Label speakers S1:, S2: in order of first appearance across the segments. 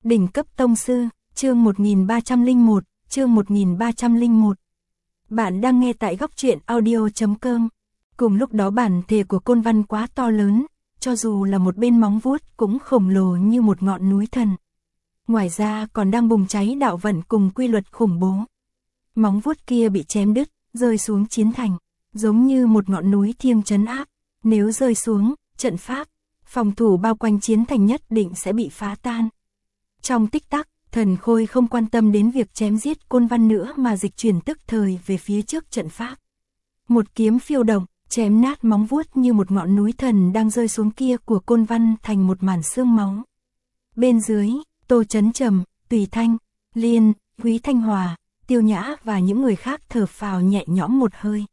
S1: Đỉnh cấp tông sư, chương 1301, chương 1301. Bạn đang nghe tại góc truyện audio.com. Cùng lúc đó bản thể của Côn Văn quá to lớn, cho dù là một bên móng vuốt cũng khổng lồ như một ngọn núi thần. Ngoài ra còn đang bùng cháy đạo vận cùng quy luật khủng bố. Móng vuốt kia bị chém đứt, rơi xuống chiến thành, giống như một ngọn núi thiêng trấn áp. Nếu rơi xuống, trận pháp, phòng thủ bao quanh chiến thành nhất định sẽ bị phá tan. Trong tích tắc, Thần Khôi không quan tâm đến việc chém giết Côn Văn nữa mà dịch chuyển tức thời về phía trước trận pháp. Một kiếm phiêu động, chém nát móng vuốt như một ngọn núi thần đang rơi xuống kia của Côn Văn thành một màn xương máu. Bên dưới, Tô Chấn Trầm, Tùy Thanh, Liên, Quý Thanh Hòa, Tiêu Nhã và những người khác thở phào nhẹ nhõm một hơi.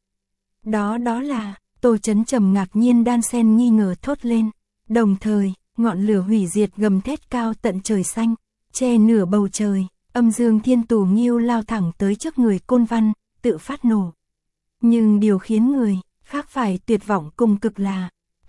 S1: Đó là, Tô Chấn Trầm ngạc nhiên đan xen nghi ngờ thốt lên. Đồng thời, ngọn lửa hủy diệt gầm thét cao tận trời xanh, che nửa bầu trời, âm dương thiên tù nghiêu lao thẳng tới trước người Côn Văn, tự phát nổ. Nhưng điều khiến người khác phải tuyệt vọng cùng cực là,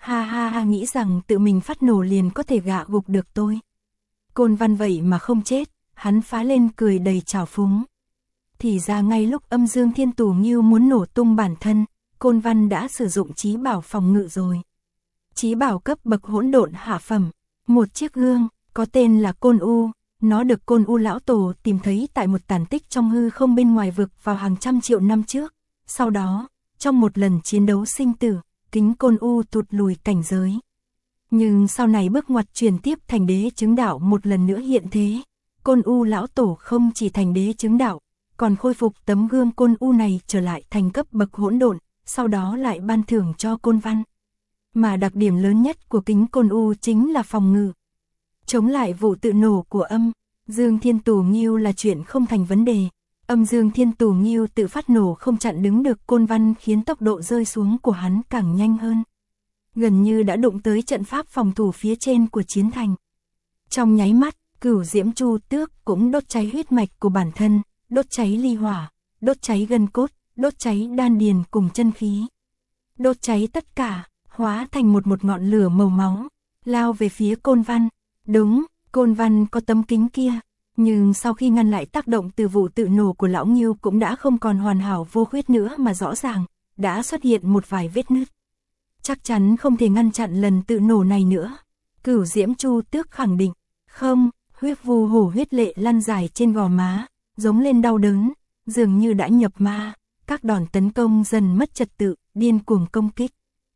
S1: ha nghĩ rằng tự mình phát nổ liền có thể gạ gục được tôi. Côn Văn vậy mà không chết, hắn phá lên cười đầy trào phúng. Thì ra ngay lúc âm dương thiên tù nghiêu muốn nổ tung bản thân, Côn Văn đã sử dụng chí bảo phòng ngự rồi. Chí bảo cấp bậc hỗn độn hạ phẩm, một chiếc gương, có tên là Côn U, nó được Côn U lão tổ tìm thấy tại một tàn tích trong hư không bên ngoài vực vào hàng trăm triệu năm trước. Sau đó, trong một lần chiến đấu sinh tử, kính Côn U tụt lùi cảnh giới. Nhưng sau này bước ngoặt chuyển tiếp thành đế chứng đạo một lần nữa hiện thế. Côn U lão tổ không chỉ thành đế chứng đạo, còn khôi phục tấm gương Côn U này trở lại thành cấp bậc hỗn độn, sau đó lại ban thưởng cho Côn Văn. Mà đặc điểm lớn nhất của kính Côn U chính là phòng ngự. Chống lại vụ tự nổ của âm dương thiên tù nghiêu là chuyện không thành vấn đề. Âm dương thiên tù nghiêu tự phát nổ không chặn đứng được Côn Văn, khiến tốc độ rơi xuống của hắn càng nhanh hơn. Gần như đã đụng tới trận pháp phòng thủ phía trên của chiến thành. Trong nháy mắt, Cửu Diễm Chu Tước cũng đốt cháy huyết mạch của bản thân, đốt cháy ly hỏa, đốt cháy gân cốt, đốt cháy đan điền cùng chân khí. Đốt cháy tất cả, hóa thành một ngọn lửa màu máu, lao về phía Côn Văn. Đúng, Côn Văn có tấm kính kia, nhưng sau khi ngăn lại tác động từ vụ tự nổ của lão Nghiêu cũng đã không còn hoàn hảo vô khuyết nữa mà rõ ràng, đã xuất hiện một vài vết nứt. Chắc chắn không thể ngăn chặn lần tự nổ này nữa. Cửu Diễm Chu Tước khẳng định, không, huyết vu hổ huyết lệ lăn dài trên gò má, giống lên đau đớn, dường như đã nhập ma, các đòn tấn công dần mất trật tự, điên cuồng công kích.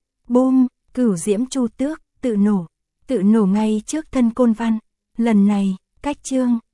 S1: Bôm, Cửu Diễm Chu Tước, tự nổ ngay trước thân Côn Văn. Lần này, cách chương